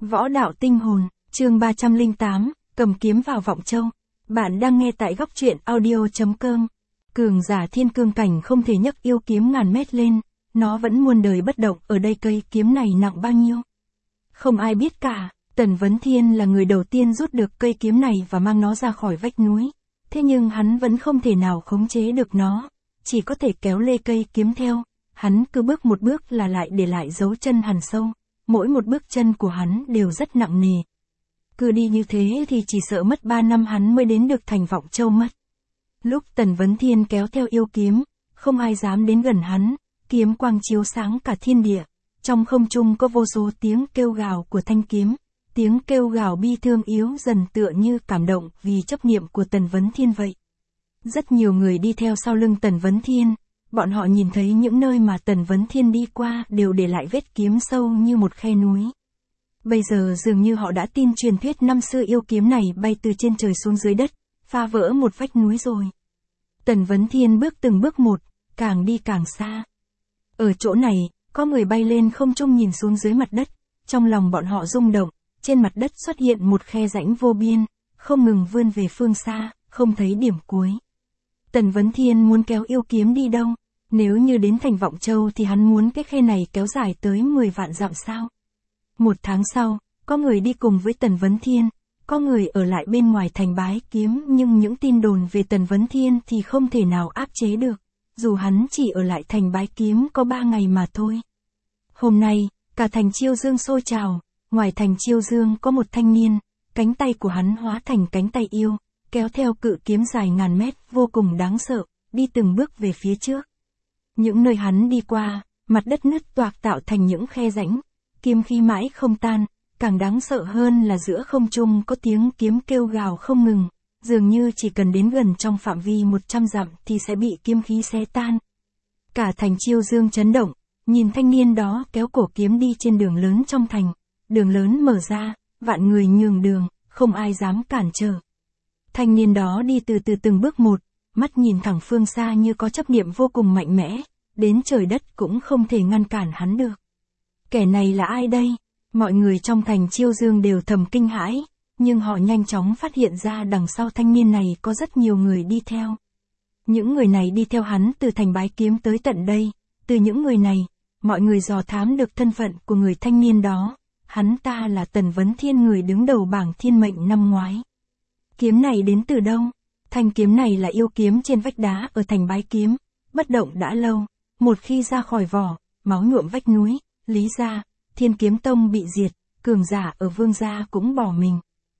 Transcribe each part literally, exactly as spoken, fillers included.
Võ đạo tinh hồn, chương ba trăm lẻ tám, cầm kiếm vào Vọng Châu. Bạn đang nghe tại góc truyện audio.com. Cường giả thiên cương cảnh không thể nhấc yêu kiếm ngàn mét lên, nó vẫn muôn đời bất động. Ở đây cây kiếm này nặng bao nhiêu? Không ai biết cả. Tần Vấn Thiên là người đầu tiên rút được cây kiếm này và mang nó ra khỏi vách núi. Thế nhưng hắn vẫn không thể nào khống chế được nó, chỉ có thể kéo lê cây kiếm theo. Hắn cứ bước một bước là lại để lại dấu chân hằn sâu. Mỗi một bước chân của hắn đều rất nặng nề. Cứ đi như thế thì chỉ sợ mất ba năm hắn mới đến được thành Vọng Châu mất. Lúc Tần Vấn Thiên kéo theo yêu kiếm, không ai dám đến gần hắn, kiếm quang chiếu sáng cả thiên địa. Trong không trung có vô số tiếng kêu gào của thanh kiếm, tiếng kêu gào bi thương yếu dần tựa như cảm động vì chấp niệm của Tần Vấn Thiên vậy. Rất nhiều người đi theo sau lưng Tần Vấn Thiên. Bọn họ nhìn thấy những nơi mà Tần Vấn Thiên đi qua đều để lại vết kiếm sâu như một khe núi. Bây giờ dường như họ đã tin truyền thuyết năm xưa yêu kiếm này bay từ trên trời xuống dưới đất, phá vỡ một vách núi rồi. Tần Vấn Thiên bước từng bước một, càng đi càng xa. Ở chỗ này, có người bay lên không trung nhìn xuống dưới mặt đất, trong lòng bọn họ rung động, trên mặt đất xuất hiện một khe rãnh vô biên, không ngừng vươn về phương xa, không thấy điểm cuối. Tần Vấn Thiên muốn kéo yêu kiếm đi đâu? Nếu như đến thành Vọng Châu thì hắn muốn cái khe này kéo dài tới mười vạn dặm sao? Một tháng sau, có người đi cùng với Tần Vấn Thiên, có người ở lại bên ngoài thành Bái Kiếm, nhưng những tin đồn về Tần Vấn Thiên thì không thể nào áp chế được, dù hắn chỉ ở lại thành Bái Kiếm có ba ngày mà thôi. Hôm nay, cả thành Chiêu Dương sôi trào, ngoài thành Chiêu Dương có một thanh niên, cánh tay của hắn hóa thành cánh tay yêu, kéo theo cự kiếm dài ngàn mét vô cùng đáng sợ, đi từng bước về phía trước. Những nơi hắn đi qua, mặt đất nứt toạc tạo thành những khe rãnh, kiếm khí mãi không tan, càng đáng sợ hơn là giữa không trung có tiếng kiếm kêu gào không ngừng, dường như chỉ cần đến gần trong phạm vi một trăm dặm thì sẽ bị kiếm khí xé tan. Cả thành Chiêu Dương chấn động, nhìn thanh niên đó kéo cổ kiếm đi trên đường lớn trong thành, đường lớn mở ra, vạn người nhường đường, không ai dám cản trở. Thanh niên đó đi từ từ từng bước một, mắt nhìn thẳng phương xa như có chấp niệm vô cùng mạnh mẽ, đến trời đất cũng không thể ngăn cản hắn được. Kẻ này là ai đây? Mọi người trong thành Chiêu Dương đều thầm kinh hãi, nhưng họ nhanh chóng phát hiện ra đằng sau thanh niên này có rất nhiều người đi theo. Những người này đi theo hắn từ thành Bái Kiếm tới tận đây, từ những người này, mọi người dò thám được thân phận của người thanh niên đó, hắn ta là Tần Vấn Thiên, người đứng đầu bảng thiên mệnh năm ngoái. Kiếm này đến từ đâu? Thanh kiếm này là yêu kiếm trên vách đá ở thành Bái Kiếm, bất động đã lâu, một khi ra khỏi vỏ, máu nhuộm vách núi, Lý gia, Thiên Kiếm Tông bị diệt, cường giả ở Vương gia cũng bỏ mình.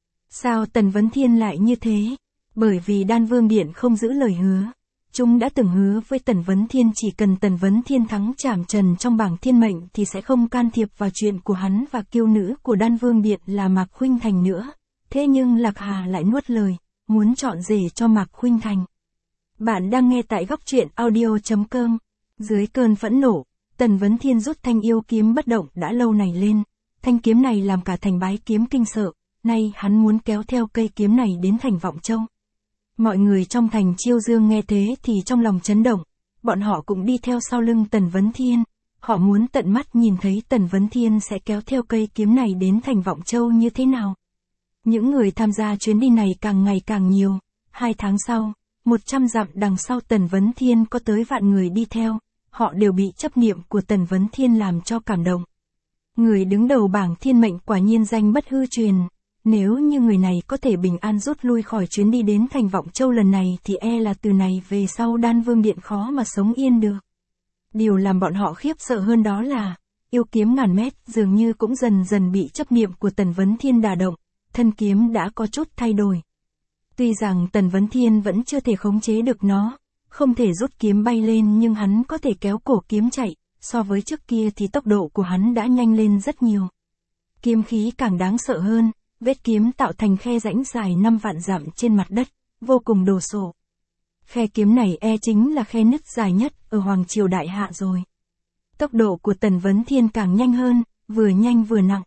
Sao Tần Vấn Thiên lại như thế? Bởi vì Đan Vương Điện không giữ lời hứa. Chúng đã từng hứa với Tần Vấn Thiên chỉ cần Tần Vấn Thiên thắng Trảm Trần trong bảng thiên mệnh thì sẽ không can thiệp vào chuyện của hắn và kiêu nữ của Đan Vương Điện là Mạc Khuynh Thành nữa. Thế nhưng Lạc Hà lại nuốt lời, muốn chọn rể cho Mạc Khuynh Thành. Bạn đang nghe tại góc truyện audio.com. Dưới cơn phẫn nộ, Tần Vấn Thiên rút thanh yêu kiếm bất động đã lâu này lên. Thanh kiếm này làm cả thành Bái Kiếm kinh sợ, nay hắn muốn kéo theo cây kiếm này đến thành Vọng Châu. Mọi người trong thành Chiêu Dương nghe thế thì trong lòng chấn động, bọn họ cũng đi theo sau lưng Tần Vấn Thiên. Họ muốn tận mắt nhìn thấy Tần Vấn Thiên sẽ kéo theo cây kiếm này đến thành Vọng Châu như thế nào. Những người tham gia chuyến đi này càng ngày càng nhiều. Hai tháng sau, một trăm dặm đằng sau Tần Vấn Thiên có tới vạn người đi theo. Họ đều bị chấp niệm của Tần Vấn Thiên làm cho cảm động. Người đứng đầu bảng thiên mệnh quả nhiên danh bất hư truyền. Nếu như người này có thể bình an rút lui khỏi chuyến đi đến thành Vọng Châu lần này thì e là từ này về sau Đan Vương Điện khó mà sống yên được. Điều làm bọn họ khiếp sợ hơn đó là, yêu kiếm ngàn mét dường như cũng dần dần bị chấp niệm của Tần Vấn Thiên đả động, thân kiếm đã có chút thay đổi. Tuy rằng Tần Vấn Thiên vẫn chưa thể khống chế được nó, không thể rút kiếm bay lên, nhưng hắn có thể kéo cổ kiếm chạy, so với trước kia thì tốc độ của hắn đã nhanh lên rất nhiều. Kiếm khí càng đáng sợ hơn, vết kiếm tạo thành khe rãnh dài năm vạn dặm trên mặt đất, vô cùng đồ sộ. Khe kiếm này e chính là khe nứt dài nhất ở Hoàng Triều Đại Hạ rồi. Tốc độ của Tần Vấn Thiên càng nhanh hơn, vừa nhanh vừa nặng.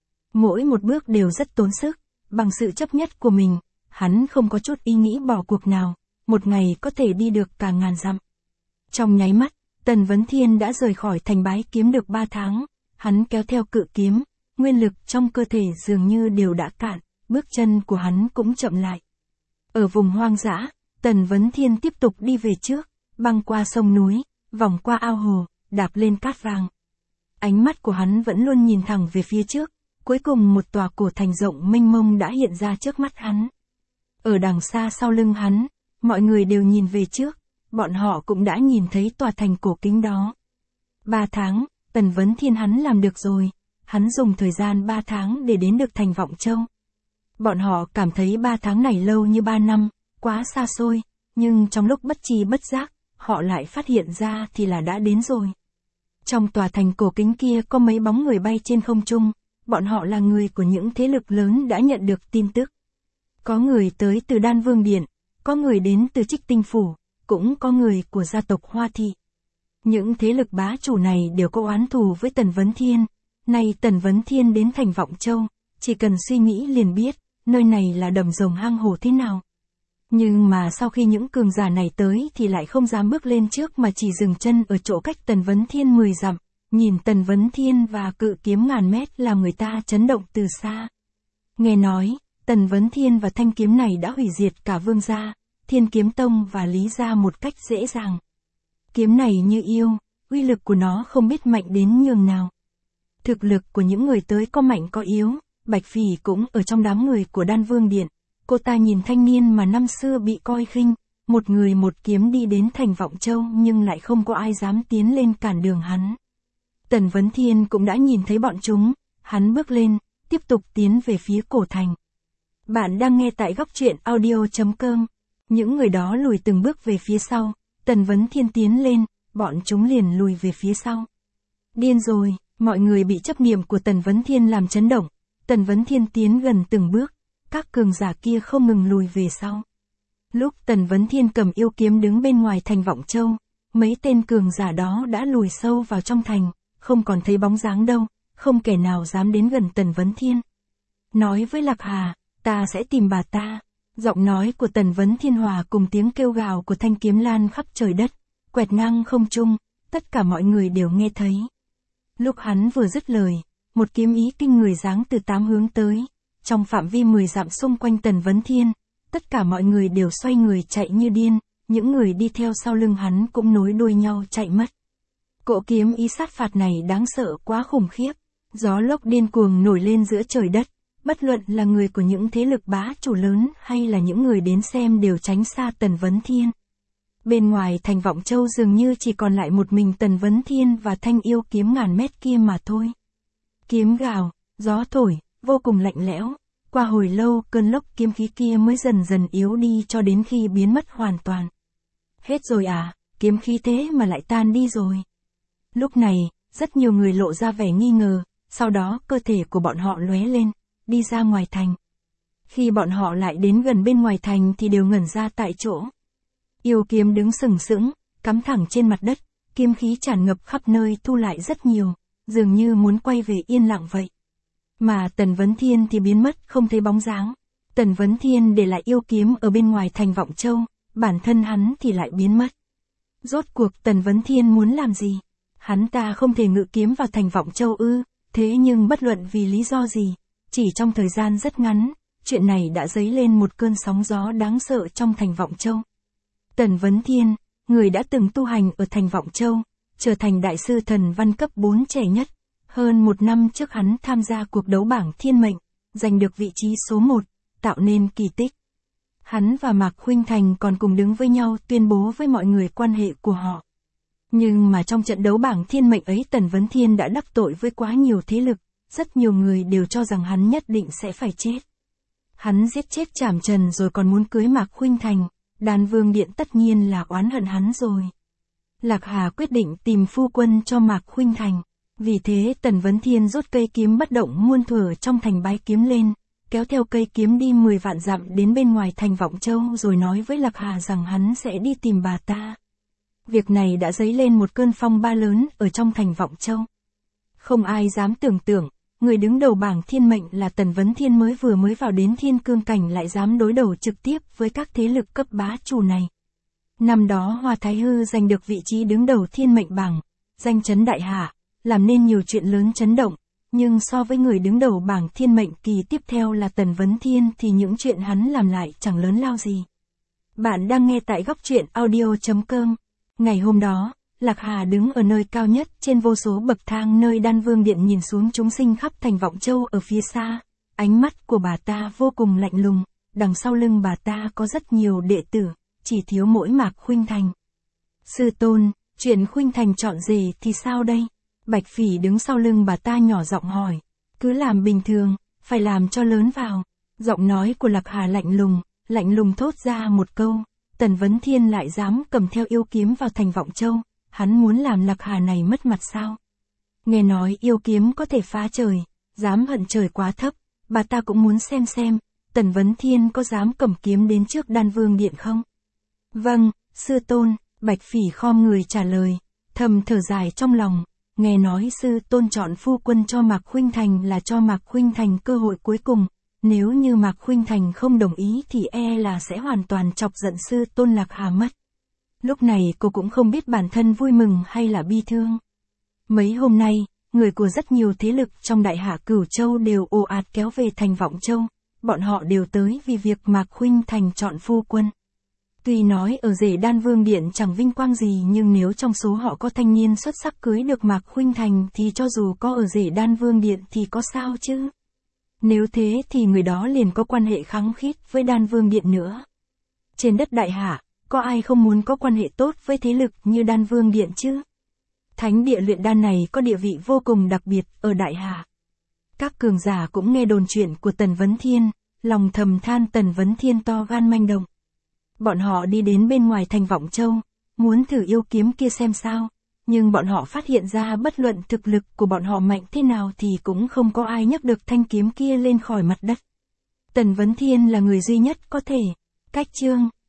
Mỗi một bước đều rất tốn sức, bằng sự chấp nhất của mình, hắn không có chút ý nghĩ bỏ cuộc nào, một ngày có thể đi được cả ngàn dặm. Trong nháy mắt, Tần Vấn Thiên đã rời khỏi thành Bái Kiếm được ba tháng, hắn kéo theo cự kiếm, nguyên lực trong cơ thể dường như đều đã cạn, bước chân của hắn cũng chậm lại. Ở vùng hoang dã, Tần Vấn Thiên tiếp tục đi về trước, băng qua sông núi, vòng qua ao hồ, đạp lên cát vàng. Ánh mắt của hắn vẫn luôn nhìn thẳng về phía trước, cuối cùng một tòa cổ thành rộng mênh mông đã hiện ra trước mắt hắn. Ở đằng xa sau lưng hắn, mọi người đều nhìn về trước, bọn họ cũng đã nhìn thấy tòa thành cổ kính đó. Ba tháng, Tần Vấn Thiên hắn làm được rồi, hắn dùng thời gian ba tháng để đến được thành Vọng Châu. Bọn họ cảm thấy ba tháng này lâu như ba năm, quá xa xôi, nhưng trong lúc bất tri bất giác, họ lại phát hiện ra thì là đã đến rồi. Trong tòa thành cổ kính kia có mấy bóng người bay trên không trung, bọn họ là người của những thế lực lớn đã nhận được tin tức. Có người tới từ Đan Vương Điện, có người đến từ Trích Tinh Phủ, cũng có người của gia tộc Hoa Thị. Những thế lực bá chủ này đều có oán thù với Tần Vấn Thiên. Nay Tần Vấn Thiên đến thành Vọng Châu, chỉ cần suy nghĩ liền biết, nơi này là đầm rồng hang hổ thế nào. Nhưng mà sau khi những cường giả này tới thì lại không dám bước lên trước mà chỉ dừng chân ở chỗ cách Tần Vấn Thiên mười dặm, nhìn Tần Vấn Thiên và cự kiếm ngàn mét làm người ta chấn động từ xa. Nghe nói, Tần Vấn Thiên và thanh kiếm này đã hủy diệt cả Vương gia, Thiên Kiếm Tông và Lý gia một cách dễ dàng. Kiếm này như yêu, uy lực của nó không biết mạnh đến nhường nào. Thực lực của những người tới có mạnh có yếu, Bạch Phỉ cũng ở trong đám người của Đan Vương Điện. Cô ta nhìn thanh niên mà năm xưa bị coi khinh, một người một kiếm đi đến thành Vọng Châu nhưng lại không có ai dám tiến lên cản đường hắn. Tần Vấn Thiên cũng đã nhìn thấy bọn chúng, hắn bước lên, tiếp tục tiến về phía cổ thành. Bạn đang nghe tại góc truyện audio chấm com. Những người đó lùi từng bước về phía sau, Tần Vấn Thiên tiến lên, bọn chúng liền lùi về phía sau. Điên rồi, mọi người bị chấp niệm của Tần Vấn Thiên làm chấn động. Tần Vấn Thiên tiến gần từng bước, các cường giả kia không ngừng lùi về sau. Lúc Tần Vấn Thiên cầm yêu kiếm đứng bên ngoài thành Vọng Châu, mấy tên cường giả đó đã lùi sâu vào trong thành, không còn thấy bóng dáng đâu, không kẻ nào dám đến gần Tần Vấn Thiên. Nói với Lạc Hà, ta sẽ tìm bà ta. Giọng nói của Tần Vấn Thiên hòa cùng tiếng kêu gào của thanh kiếm lan khắp trời đất, quẹt ngang không trung, tất cả mọi người đều nghe thấy. Lúc hắn vừa dứt lời, một kiếm ý kinh người giáng từ tám hướng tới, trong phạm vi mười dặm xung quanh Tần Vấn Thiên, tất cả mọi người đều xoay người chạy như điên, những người đi theo sau lưng hắn cũng nối đuôi nhau chạy mất. Cỗ kiếm ý sát phạt này đáng sợ quá khủng khiếp, gió lốc điên cuồng nổi lên giữa trời đất, bất luận là người của những thế lực bá chủ lớn hay là những người đến xem đều tránh xa Tần Vấn Thiên. Bên ngoài thành Vọng Châu dường như chỉ còn lại một mình Tần Vấn Thiên và thanh yêu kiếm ngàn mét kia mà thôi. Kiếm gào, gió thổi, vô cùng lạnh lẽo, qua hồi lâu cơn lốc kiếm khí kia mới dần dần yếu đi cho đến khi biến mất hoàn toàn. Hết rồi à, kiếm khí thế mà lại tan đi rồi. Lúc này, rất nhiều người lộ ra vẻ nghi ngờ, sau đó cơ thể của bọn họ lóe lên, đi ra ngoài thành. Khi bọn họ lại đến gần bên ngoài thành thì đều ngẩn ra tại chỗ. Yêu kiếm đứng sừng sững, cắm thẳng trên mặt đất, kiếm khí tràn ngập khắp nơi thu lại rất nhiều, dường như muốn quay về yên lặng vậy. Mà Tần Vấn Thiên thì biến mất không thấy bóng dáng. Tần Vấn Thiên để lại yêu kiếm ở bên ngoài thành Vọng Châu, bản thân hắn thì lại biến mất. Rốt cuộc Tần Vấn Thiên muốn làm gì? Hắn ta không thể ngự kiếm vào thành Vọng Châu ư? Thế nhưng bất luận vì lý do gì, chỉ trong thời gian rất ngắn, chuyện này đã dấy lên một cơn sóng gió đáng sợ trong thành Vọng Châu. Tần Vấn Thiên, người đã từng tu hành ở thành Vọng Châu, trở thành đại sư thần văn cấp bốn trẻ nhất. Hơn một năm trước hắn tham gia cuộc đấu bảng thiên mệnh, giành được vị trí số một, tạo nên kỳ tích. Hắn và Mạc Khuynh Thành còn cùng đứng với nhau tuyên bố với mọi người quan hệ của họ. Nhưng mà trong trận đấu bảng thiên mệnh ấy Tần Vấn Thiên đã đắc tội với quá nhiều thế lực, rất nhiều người đều cho rằng hắn nhất định sẽ phải chết. Hắn giết chết Trảm Trần rồi còn muốn cưới Mạc Khuynh Thành, Đan Vương Điện tất nhiên là oán hận hắn rồi. Lạc Hà quyết định tìm phu quân cho Mạc Khuynh Thành. Vì thế Tần Vấn Thiên rút cây kiếm bất động muôn thuở trong thành bái kiếm lên, kéo theo cây kiếm đi mười vạn dặm đến bên ngoài thành Vọng Châu rồi nói với Lạc Hà rằng hắn sẽ đi tìm bà ta. Việc này đã dấy lên một cơn phong ba lớn ở trong thành Vọng Châu. Không ai dám tưởng tượng, người đứng đầu bảng thiên mệnh là Tần Vấn Thiên mới vừa mới vào đến thiên cương cảnh lại dám đối đầu trực tiếp với các thế lực cấp bá chủ này. Năm đó Hoa Thái Hư giành được vị trí đứng đầu thiên mệnh bảng, danh chấn đại hạ, làm nên nhiều chuyện lớn chấn động, Nhưng so với người đứng đầu bảng thiên mệnh kỳ tiếp theo là Tần Vấn Thiên thì những chuyện hắn làm lại chẳng lớn lao gì. Bạn đang nghe tại góc truyện audio.com. Ngày hôm đó, Lạc Hà đứng ở nơi cao nhất trên vô số bậc thang nơi Đan Vương Điện nhìn xuống chúng sinh khắp thành Vọng Châu ở phía xa. Ánh mắt của bà ta vô cùng lạnh lùng, đằng sau lưng bà ta có rất nhiều đệ tử, chỉ thiếu mỗi Mạc Khuynh Thành. Sư tôn, chuyện Khuynh Thành chọn rể thì sao đây? Bạch Phỉ đứng sau lưng bà ta nhỏ giọng hỏi. Cứ làm bình thường, phải làm cho lớn vào. Giọng nói của Lạc Hà lạnh lùng, lạnh lùng thốt ra một câu. Tần Vấn Thiên lại dám cầm theo yêu kiếm vào thành Vọng Châu, hắn muốn làm Lạc Hà này mất mặt sao? Nghe nói yêu kiếm có thể phá trời, dám hận trời quá thấp, bà ta cũng muốn xem xem, Tần Vấn Thiên có dám cầm kiếm đến trước Đan Vương Điện không? Vâng, sư tôn, Bạch Phỉ khom người trả lời, thầm thở dài trong lòng, nghe nói sư tôn chọn phu quân cho Mạc Khuynh Thành là cho Mạc Khuynh Thành cơ hội cuối cùng, nếu như Mạc Khuynh Thành không đồng ý thì e là sẽ hoàn toàn chọc giận sư tôn Lạc Hà mất. Lúc này cô cũng không biết bản thân vui mừng hay là bi thương. Mấy hôm nay, người của rất nhiều thế lực trong Đại Hạ Cửu Châu đều ồ ạt kéo về thành Vọng Châu, bọn họ đều tới vì việc Mạc Khuynh Thành chọn phu quân. Tuy nói ở rể Đan Vương Điện chẳng vinh quang gì nhưng nếu trong số họ có thanh niên xuất sắc cưới được Mạc Khuynh Thành thì cho dù có ở rể Đan Vương Điện thì có sao chứ? Nếu thế thì người đó liền có quan hệ khăng khít với Đan Vương Điện nữa. Trên đất Đại Hạ, có ai không muốn có quan hệ tốt với thế lực như Đan Vương Điện chứ? Thánh địa luyện đan này có địa vị vô cùng đặc biệt ở Đại Hạ. Các cường giả cũng nghe đồn chuyện của Tần Vấn Thiên, lòng thầm than Tần Vấn Thiên to gan manh động. Bọn họ đi đến bên ngoài thành Vọng Châu, muốn thử yêu kiếm kia xem sao, nhưng bọn họ phát hiện ra bất luận thực lực của bọn họ mạnh thế nào thì cũng không có ai nhấc được thanh kiếm kia lên khỏi mặt đất. Tần Vấn Thiên là người duy nhất có thể. Cách chương